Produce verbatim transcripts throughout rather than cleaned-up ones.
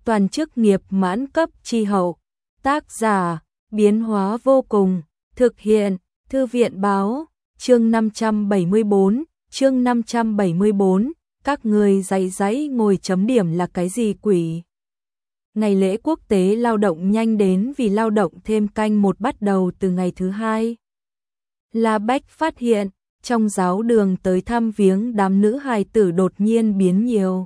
toàn chức nghiệp mãn cấp chi hậu. Tác giả, biến hóa vô cùng, thực hiện, Thư viện báo, chương năm trăm bảy mươi bốn, chương năm trăm bảy mươi bốn, các người giãy giãy ngồi chấm điểm là cái gì quỷ? Ngày lễ quốc tế lao động nhanh đến vì lao động thêm canh một bắt đầu từ ngày thứ hai. La Bách phát hiện, trong giáo đường tới thăm viếng đám nữ hài tử đột nhiên biến nhiều.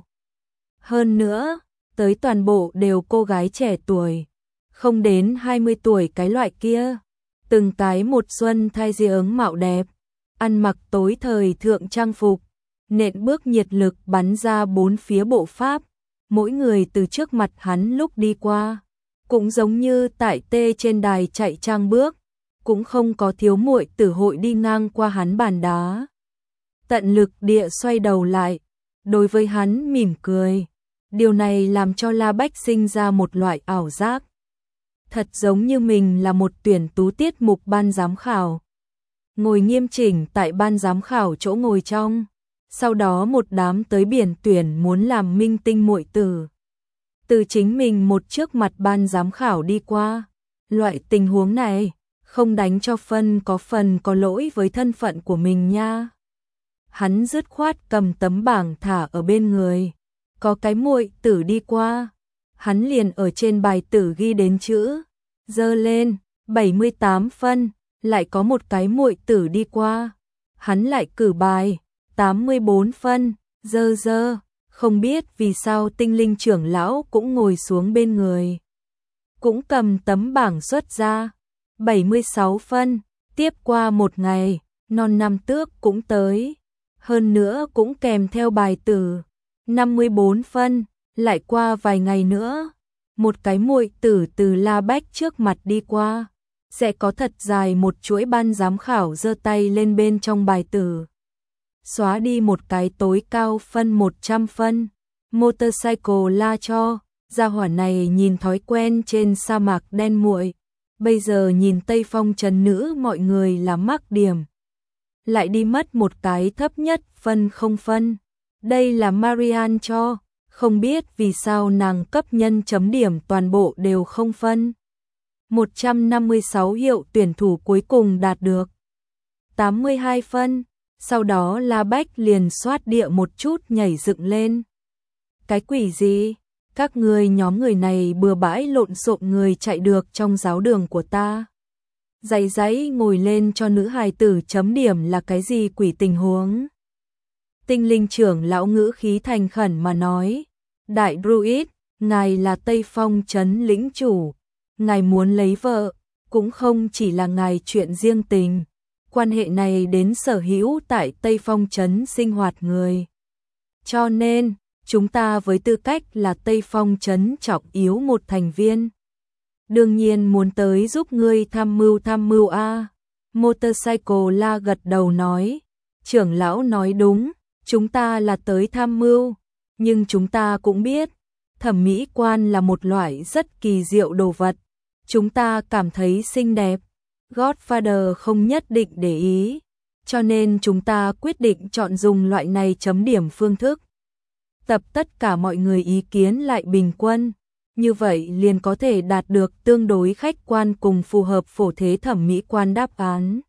Hơn nữa, tới toàn bộ đều cô gái trẻ tuổi, không đến hai mươi tuổi cái loại kia. Từng cái một xuân thay di ứng mạo đẹp, ăn mặc tối thời thượng trang phục, nện bước nhiệt lực bắn ra bốn phía bộ pháp, mỗi người từ trước mặt hắn lúc đi qua, cũng giống như tại tê trên đài chạy trang bước, cũng không có thiếu muội tử hội đi ngang qua hắn bàn đá. Tận lực địa xoay đầu lại, đối với hắn mỉm cười, điều này làm cho La Bách sinh ra một loại ảo giác. Thật giống như mình là một tuyển tú tiết mục ban giám khảo. Ngồi nghiêm chỉnh tại ban giám khảo chỗ ngồi trong, sau đó một đám tới biển tuyển muốn làm minh tinh muội tử. Từ chính mình một trước mặt ban giám khảo đi qua, loại tình huống này, không đánh cho phân có phần có lỗi với thân phận của mình nha. Hắn dứt khoát cầm tấm bảng thả ở bên người, có cái muội tử đi qua. Hắn liền ở trên bài tử ghi đến chữ, dơ lên, bảy mươi tám phân, lại có một cái muội tử đi qua. Hắn lại cử bài, tám mươi bốn phân, dơ dơ, không biết vì sao tinh linh trưởng lão cũng ngồi xuống bên người. Cũng cầm tấm bảng xuất ra, bảy mươi sáu phân, tiếp qua một ngày, non năm tước cũng tới. Hơn nữa cũng kèm theo bài tử, năm mươi bốn phân. Lại qua vài ngày nữa, một cái muội tử từ La Bách trước mặt đi qua, sẽ có thật dài một chuỗi ban giám khảo giơ tay lên bên trong bài tử. Xóa đi một cái tối cao phân một trăm phân, motorcycle la cho, gia hỏa này nhìn thói quen trên sa mạc đen muội, bây giờ nhìn Tây Phong trần nữ mọi người là mắc điểm. Lại đi mất một cái thấp nhất phân không phân, đây là Marianne cho. Không biết vì sao nàng cấp nhân chấm điểm toàn bộ đều không phân. một trăm năm mươi sáu hiệu tuyển thủ cuối cùng đạt được tám mươi hai phân, sau đó La Bách liền xoát địa một chút nhảy dựng lên. Cái quỷ gì? Các người nhóm người này bừa bãi lộn xộn người chạy được trong giáo đường của ta. Giãy giãy ngồi lên cho nữ hài tử chấm điểm là cái gì quỷ tình huống? Tinh linh trưởng lão ngữ khí thành khẩn mà nói, Đại Druid, ngài là Tây Phong trấn lĩnh chủ, ngài muốn lấy vợ, cũng không chỉ là ngài chuyện riêng tình, quan hệ này đến sở hữu tại Tây Phong trấn sinh hoạt người. Cho nên, chúng ta với tư cách là Tây Phong trấn trọng yếu một thành viên, đương nhiên muốn tới giúp ngươi tham mưu tham mưu a. Motorcycle la gật đầu nói, trưởng lão nói đúng. Chúng ta là tới tham mưu, nhưng chúng ta cũng biết, thẩm mỹ quan là một loại rất kỳ diệu đồ vật. Chúng ta cảm thấy xinh đẹp, Godfather không nhất định để ý, cho nên chúng ta quyết định chọn dùng loại này chấm điểm phương thức. Tập tất cả mọi người ý kiến lại bình quân, như vậy liền có thể đạt được tương đối khách quan cùng phù hợp phổ thế thẩm mỹ quan đáp án.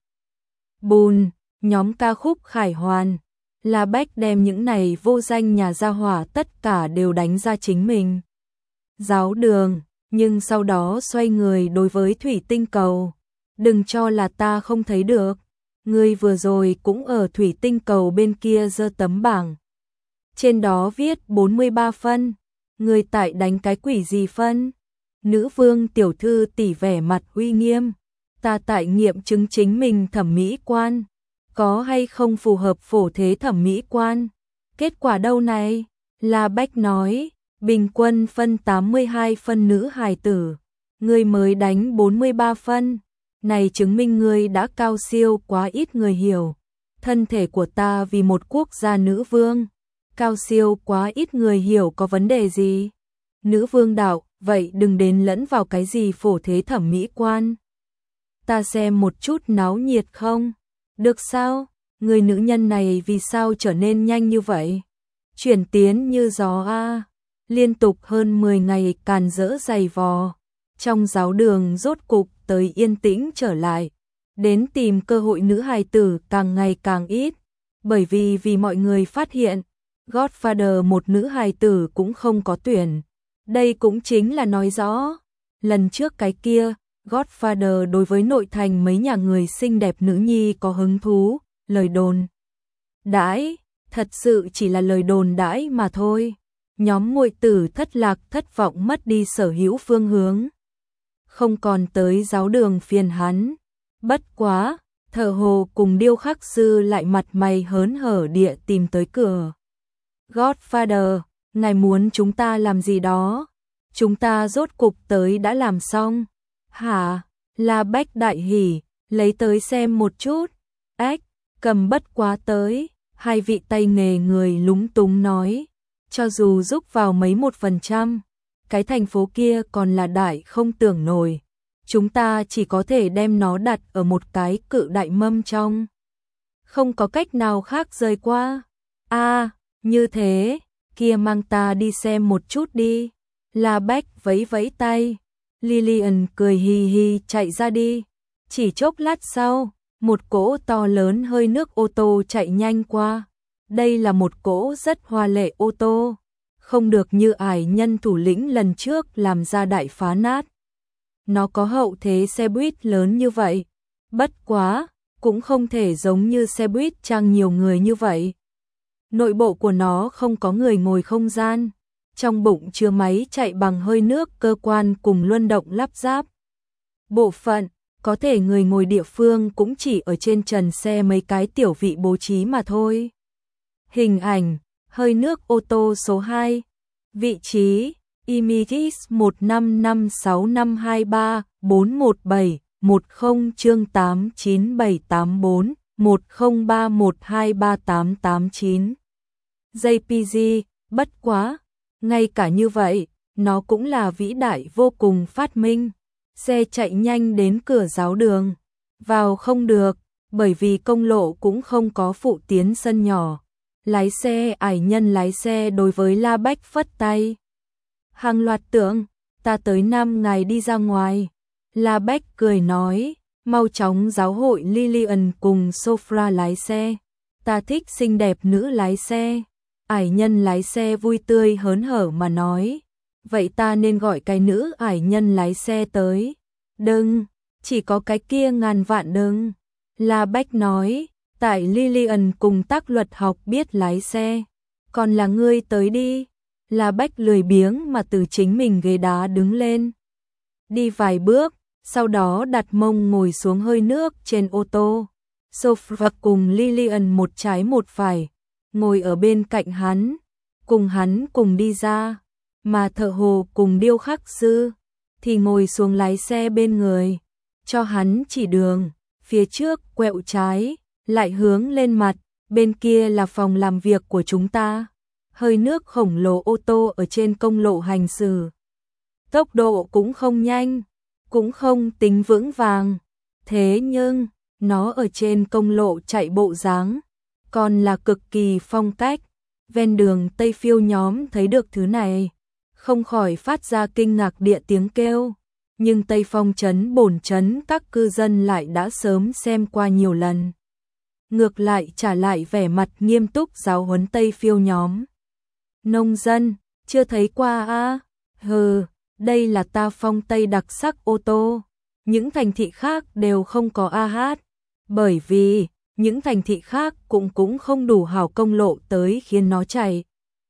Bùn, nhóm ca khúc khải hoàn. La Bách đem những này vô danh nhà gia hỏa tất cả đều đánh ra chính mình. Giáo đường, nhưng sau đó xoay người đối với thủy tinh cầu. Đừng cho là ta không thấy được. Ngươi vừa rồi cũng ở thủy tinh cầu bên kia giơ tấm bảng. Trên đó viết bốn mươi ba phân. Ngươi tại đánh cái quỷ gì phân? Nữ vương tiểu thư tỉ vẻ mặt uy nghiêm. Ta tại nghiệm chứng chính mình thẩm mỹ quan. Có hay không phù hợp phổ thế thẩm mỹ quan? Kết quả đâu này? La Bách nói, bình quân phân tám mươi hai phân nữ hài tử, ngươi mới đánh bốn mươi ba phân. Này chứng minh ngươi đã cao siêu quá ít người hiểu. Thân thể của ta vì một quốc gia nữ vương, cao siêu quá ít người hiểu có vấn đề gì? Nữ vương đạo, vậy đừng đến lẫn vào cái gì phổ thế thẩm mỹ quan. Ta xem một chút náo nhiệt không? Được sao? Người nữ nhân này vì sao trở nên nhanh như vậy? Chuyển tiến như gió a. liên tục hơn mười ngày càn rỡ dày vò. Trong giáo đường rốt cục tới yên tĩnh trở lại, đến tìm cơ hội nữ hài tử càng ngày càng ít, bởi vì vì mọi người phát hiện, Godfather một nữ hài tử cũng không có tuyển. Đây cũng chính là nói rõ, lần trước cái kia, Godfather đối với nội thành mấy nhà người xinh đẹp nữ nhi có hứng thú, lời đồn đãi, thật sự chỉ là lời đồn đãi mà thôi. Nhóm muội tử thất lạc thất vọng mất đi sở hữu phương hướng, không còn tới giáo đường phiền hắn. Bất quá, thợ hồ cùng điêu khắc sư lại mặt mày hớn hở địa tìm tới cửa. Godfather, ngài muốn chúng ta làm gì đó? Chúng ta rốt cục tới đã làm xong. Hả? La Bách đại hỉ, lấy tới xem một chút. Ếch, cầm bất quá tới. Hai vị tay nghề người lúng túng nói. Cho dù rút vào mấy một phần trăm, cái thành phố kia còn là đại không tưởng nổi. Chúng ta chỉ có thể đem nó đặt ở một cái cự đại mâm trong. Không có cách nào khác rời qua. À, như thế, kia mang ta đi xem một chút đi. La Bách vẫy vẫy tay. Lillian cười hì hì chạy ra đi. Chỉ chốc lát sau, một cỗ to lớn hơi nước ô tô chạy nhanh qua. Đây là một cỗ rất hoa lệ ô tô, không được như ải nhân thủ lĩnh lần trước làm ra đại phá nát. Nó có hậu thế xe buýt lớn như vậy, bất quá, cũng không thể giống như xe buýt trang nhiều người như vậy. Nội bộ của nó không có người ngồi không gian, trong bụng chứa máy chạy bằng hơi nước cơ quan cùng luân động lắp ráp. Bộ phận, có thể người ngồi địa phương cũng chỉ ở trên trần xe mấy cái tiểu vị bố trí mà thôi. Hình ảnh, hơi nước ô tô số hai, vị trí, Imigis một năm năm sáu năm hai ba bốn một bảy một không chương tám chín bảy tám bốn một không ba một hai ba tám tám chín. jê pê giê, bất quá, ngay cả như vậy, nó cũng là vĩ đại vô cùng phát minh. Xe chạy nhanh đến cửa giáo đường, vào không được, bởi vì công lộ cũng không có phụ tiến sân nhỏ. Lái xe ải nhân lái xe đối với La Bách phất tay. Hàng loạt tưởng, ta tới năm ngày đi ra ngoài. La Bách cười nói, mau chóng giáo hội Lillian cùng Sophia lái xe. Ta thích xinh đẹp nữ lái xe. Ải nhân lái xe vui tươi hớn hở mà nói. Vậy ta nên gọi cái nữ ải nhân lái xe tới. Đừng, chỉ có cái kia ngàn vạn đừng. La Bách nói, tại Lillian cùng tác luật học biết lái xe. Còn là ngươi tới đi. La Bách lười biếng mà từ chính mình ghế đá đứng lên. Đi vài bước, sau đó đặt mông ngồi xuống hơi nước trên ô tô. Sophia cùng Lillian một trái một phải, ngồi ở bên cạnh hắn, cùng hắn cùng đi ra. Mà thợ hồ cùng điêu khắc sư thì ngồi xuống lái xe bên người, cho hắn chỉ đường, phía trước quẹo trái, lại hướng lên mặt, bên kia là phòng làm việc của chúng ta. Hơi nước khổng lồ ô tô ở trên công lộ hành xử. Tốc độ cũng không nhanh, cũng không tính vững vàng. Thế nhưng, nó ở trên công lộ chạy bộ dáng, còn là cực kỳ phong cách. Ven đường Tây Phiêu nhóm thấy được thứ này, không khỏi phát ra kinh ngạc địa tiếng kêu. Nhưng Tây Phong trấn bổn trấn các cư dân lại đã sớm xem qua nhiều lần. Ngược lại trả lại vẻ mặt nghiêm túc giáo huấn Tây Phiêu nhóm. Nông dân, chưa thấy qua a? Hừ, đây là ta Phong Tây đặc sắc ô tô. Những thành thị khác đều không có a hát. Bởi vì, những thành thị khác cũng cũng không đủ hảo công lộ tới khiến nó chạy.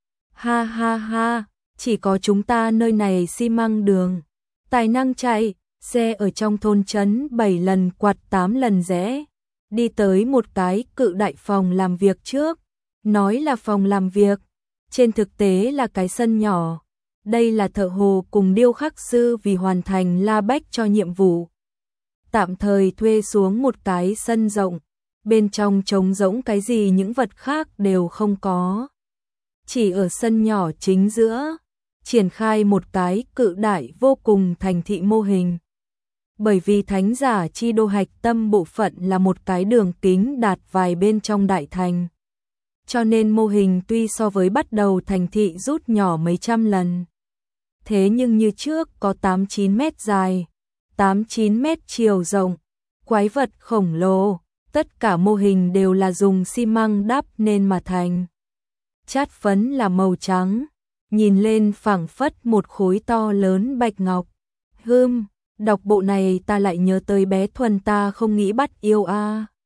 Ha ha ha, chỉ có chúng ta nơi này xi măng đường. Tài năng chạy, xe ở trong thôn trấn bảy lần quạt tám lần rẽ. Đi tới một cái cự đại phòng làm việc trước. Nói là phòng làm việc, trên thực tế là cái sân nhỏ. Đây là thợ hồ cùng điêu khắc sư vì hoàn thành La Bách cho nhiệm vụ. Tạm thời thuê xuống một cái sân rộng, bên trong trống rỗng cái gì những vật khác đều không có. Chỉ ở sân nhỏ chính giữa, triển khai một cái cự đại vô cùng thành thị mô hình. Bởi vì thánh giả chi đô hạch tâm bộ phận là một cái đường kính đạt vài bên trong đại thành. cho nên mô hình tuy so với bắt đầu thành thị rút nhỏ mấy trăm lần. Thế nhưng như trước có tám chín mét dài, tám chín mét chiều rộng, quái vật khổng lồ, tất cả mô hình đều là dùng xi măng đắp nên mà thành. Chát phấn là màu trắng, nhìn lên phảng phất một khối to lớn bạch ngọc. Hưm, đọc bộ này ta lại nhớ tới bé Thuần ta không nghĩ bắt yêu a.